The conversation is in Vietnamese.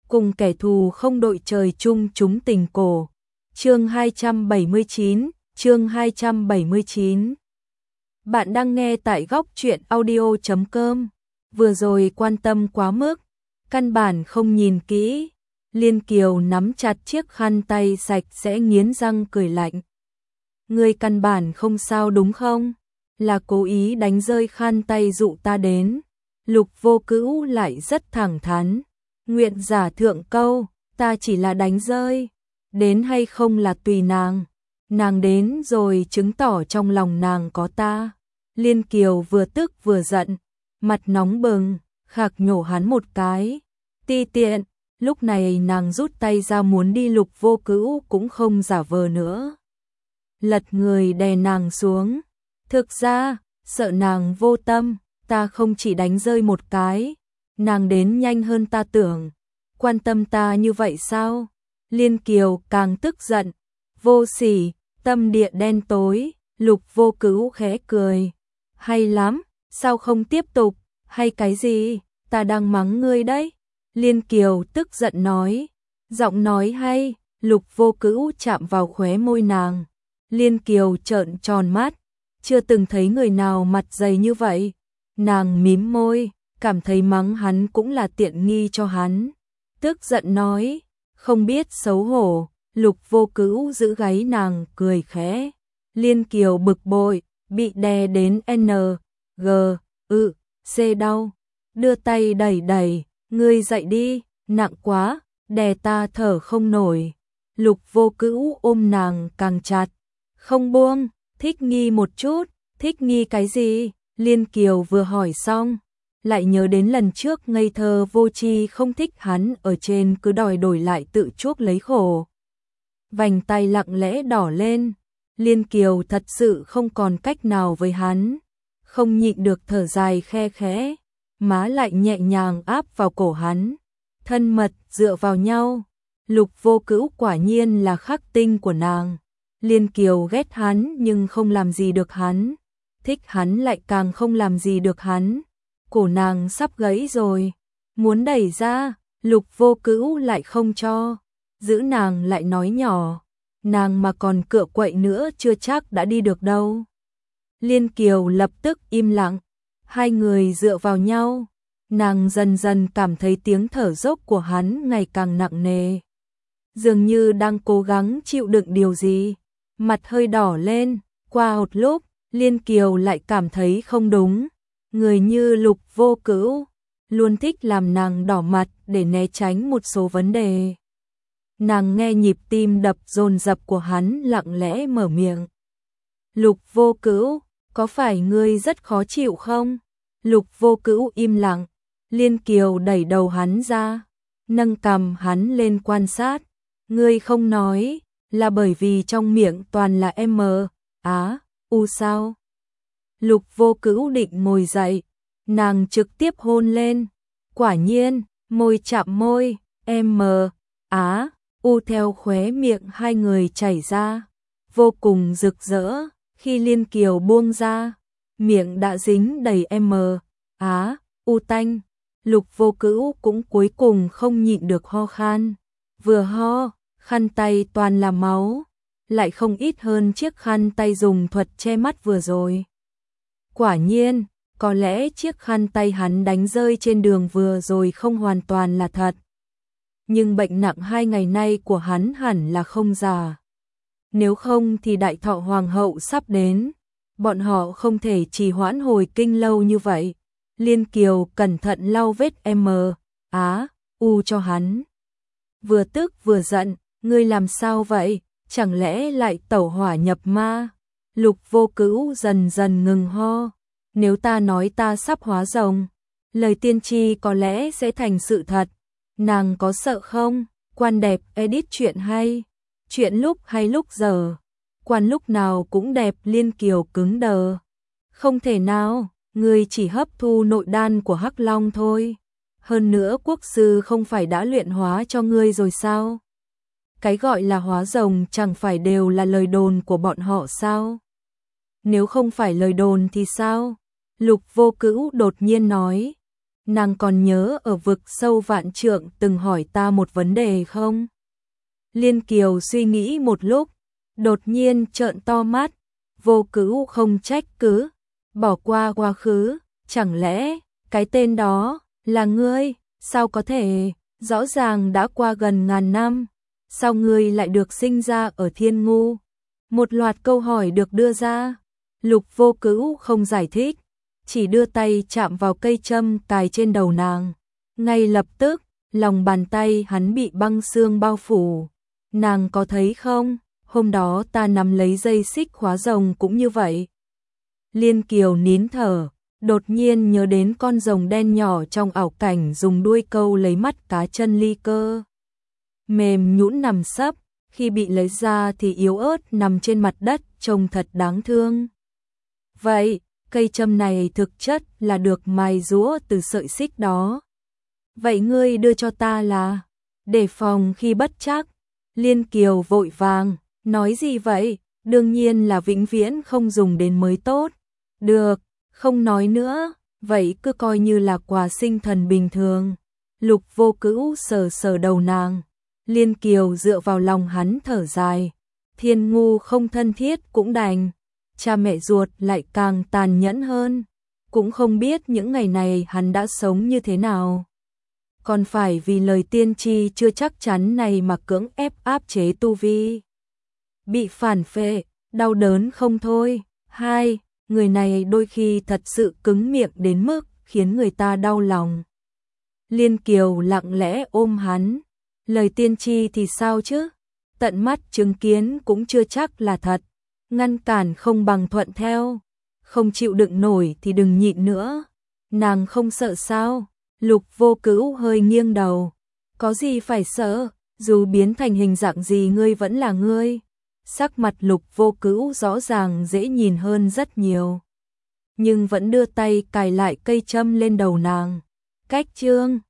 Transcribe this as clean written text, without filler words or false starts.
cùng kẻ thù không đội trời chung chúng tình cổ. Chương 279, chương 279. Bạn đang nghe tại góc truyện audio.com. Vừa rồi quan tâm quá mức, căn bản không nhìn kỹ. Liên Kiều nắm chặt chiếc khăn tay sạch sẽ nghiến răng cười lạnh. Ngươi căn bản không sao đúng không? Là cố ý đánh rơi khăn tay dụ ta đến. Lục Vô Cữu lại rất thẳng thắn. Nguyện giả thượng câu, ta chỉ là đánh rơi. Đến hay không là tùy nàng. Nàng đến rồi chứng tỏ trong lòng nàng có ta. Liên Kiều vừa tức vừa giận, mặt nóng bừng, khạc nhổ hắn một cái. Ti tiện, lúc này nàng rút tay ra muốn đi. Lục Vô Cữu cũng không giả vờ nữa. Lật người đè nàng xuống. Thực ra, sợ nàng vô tâm, ta không chỉ đánh rơi một cái. Nàng đến nhanh hơn ta tưởng. Quan tâm ta như vậy sao? Liên Kiều càng tức giận. Vô sỉ, tâm địa đen tối. Lục Vô Cữu khẽ cười. Hay lắm, sao không tiếp tục? Hay cái gì? Ta đang mắng ngươi đấy. Liên Kiều tức giận nói. Giọng nói hay. Lục Vô Cữu chạm vào khóe môi nàng. Liên Kiều trợn tròn mắt. Chưa từng thấy người nào mặt dày như vậy. Nàng mím môi, cảm thấy mắng hắn cũng là tiện nghi cho hắn. Tức giận nói, không biết xấu hổ. Lục Vô Cữu giữ gáy nàng cười khẽ. Liên Kiều bực bội, bị đè đến N, G, C đau. Đưa tay đẩy đẩy, ngươi dậy đi, nặng quá, đè ta thở không nổi. Lục Vô Cữu ôm nàng càng chặt. Không buông, thích nghi một chút. Thích nghi cái gì? Liên Kiều vừa hỏi xong, lại nhớ đến lần trước ngây thơ vô tri không thích hắn ở trên cứ đòi đổi lại tự chuốc lấy khổ. Vành tay lặng lẽ đỏ lên. Liên Kiều thật sự không còn cách nào với hắn, không nhịn được thở dài khe khẽ, má lại nhẹ nhàng áp vào cổ hắn, thân mật dựa vào nhau. Lục Vô Cữu quả nhiên là khắc tinh của nàng. Liên Kiều ghét hắn nhưng không làm gì được hắn, thích hắn lại càng không làm gì được hắn. Cổ nàng sắp gãy rồi, muốn đẩy ra, Lục Vô Cữu lại không cho, giữ nàng lại nói nhỏ, nàng mà còn cựa quậy nữa chưa chắc đã đi được đâu. Liên Kiều lập tức im lặng, hai người dựa vào nhau, nàng dần dần cảm thấy tiếng thở dốc của hắn ngày càng nặng nề. Dường như đang cố gắng chịu đựng điều gì, mặt hơi đỏ lên, qua một lúc, Liên Kiều lại cảm thấy không đúng. Người như Lục Vô Cữu luôn thích làm nàng đỏ mặt để né tránh một số vấn đề. Nàng nghe nhịp tim đập dồn dập của hắn lặng lẽ mở miệng. Lục Vô Cữu, có phải ngươi rất khó chịu không? Lục Vô Cữu im lặng. Liên Kiều đẩy đầu hắn ra, nâng cằm hắn lên quan sát. Ngươi không nói, là bởi vì trong miệng toàn là M, Á, U sao? Lục Vô Cữu định ngồi dậy, nàng trực tiếp hôn lên. Quả nhiên, môi chạm môi, M, Á, U theo khóe miệng hai người chảy ra, vô cùng rực rỡ. Khi Liên Kiều buông ra, miệng đã dính đầy M, Á, U tanh. Lục Vô Cữu cũng cuối cùng không nhịn được ho khan. Vừa ho, khăn tay toàn là máu, lại không ít hơn chiếc khăn tay dùng thuật che mắt vừa rồi. Quả nhiên, có lẽ chiếc khăn tay hắn đánh rơi trên đường vừa rồi không hoàn toàn là thật. Nhưng bệnh nặng 2 ngày nay của hắn hẳn là không giả. Nếu không thì đại thọ hoàng hậu sắp đến, bọn họ không thể trì hoãn hồi kinh lâu như vậy. Liên Kiều cẩn thận lau vết M, Á, U cho hắn. Vừa tức vừa giận, ngươi làm sao vậy? Chẳng lẽ lại tẩu hỏa nhập ma? Lục Vô Cữu dần dần ngừng ho. Nếu ta nói ta sắp hóa rồng, lời tiên tri có lẽ sẽ thành sự thật. Nàng có sợ không? Quan đẹp edit chuyện hay. Chuyện lúc hay lúc giờ. Quan lúc nào cũng đẹp. Liên Kiều cứng đờ. Không thể nào, ngươi chỉ hấp thu nội đan của Hắc Long thôi. Hơn nữa quốc sư không phải đã luyện hóa cho ngươi rồi sao? Cái gọi là hóa rồng chẳng phải đều là lời đồn của bọn họ sao? Nếu không phải lời đồn thì sao? Lục Vô Cữu đột nhiên nói. nàng còn nhớ ở vực sâu vạn trượng từng hỏi ta một vấn đề không? Liên Kiều suy nghĩ một lúc, đột nhiên trợn to mắt, Vô Cữu không trách cứ, bỏ qua quá khứ, chẳng lẽ cái tên đó là ngươi? Sao có thể, rõ ràng đã qua gần ngàn năm, sao ngươi lại được sinh ra ở Thiên Ngu? Một loạt câu hỏi được đưa ra, Lục Vô Cữu không giải thích, chỉ đưa tay chạm vào cây châm cài trên đầu nàng. Ngay lập tức, lòng bàn tay hắn bị băng xương bao phủ. Nàng có thấy không, hôm đó ta nắm lấy dây xích khóa rồng cũng như vậy. Liên Kiều nín thở, đột nhiên nhớ đến con rồng đen nhỏ trong ảo cảnh dùng đuôi câu lấy mắt cá chân ly cơ. Mềm nhũn nằm sấp, khi bị lấy ra thì yếu ớt nằm trên mặt đất, trông thật đáng thương. Vậy, cây châm này thực chất là được mài rũa từ sợi xích đó. Vậy ngươi đưa cho ta là để phòng khi bất trắc. Liên Kiều vội vàng, nói gì vậy, đương nhiên là vĩnh viễn không dùng đến mới tốt. Được, không nói nữa, vậy cứ coi như là quà sinh thần bình thường. Lục Vô Cữu sờ sờ đầu nàng, Liên Kiều dựa vào lòng hắn thở dài. Thiên Ngu không thân thiết cũng đành, cha mẹ ruột lại càng tàn nhẫn hơn. Cũng không biết những ngày này hắn đã sống như thế nào. Còn phải vì lời tiên tri chưa chắc chắn này mà cưỡng ép áp chế tu vi. Bị phản phệ, đau đớn không thôi. Hai, người này đôi khi thật sự cứng miệng đến mức khiến người ta đau lòng. Liên Kiều lặng lẽ ôm hắn. Lời tiên tri thì sao chứ? Tận mắt chứng kiến cũng chưa chắc là thật. Ngăn cản không bằng thuận theo. Không chịu đựng nổi thì đừng nhịn nữa. Nàng không sợ sao? Lục Vô Cữu hơi nghiêng đầu. Có gì phải sợ, dù biến thành hình dạng gì ngươi vẫn là ngươi. Sắc mặt Lục Vô Cữu rõ ràng dễ nhìn hơn rất nhiều. Nhưng vẫn đưa tay cài lại cây châm lên đầu nàng. Cách chương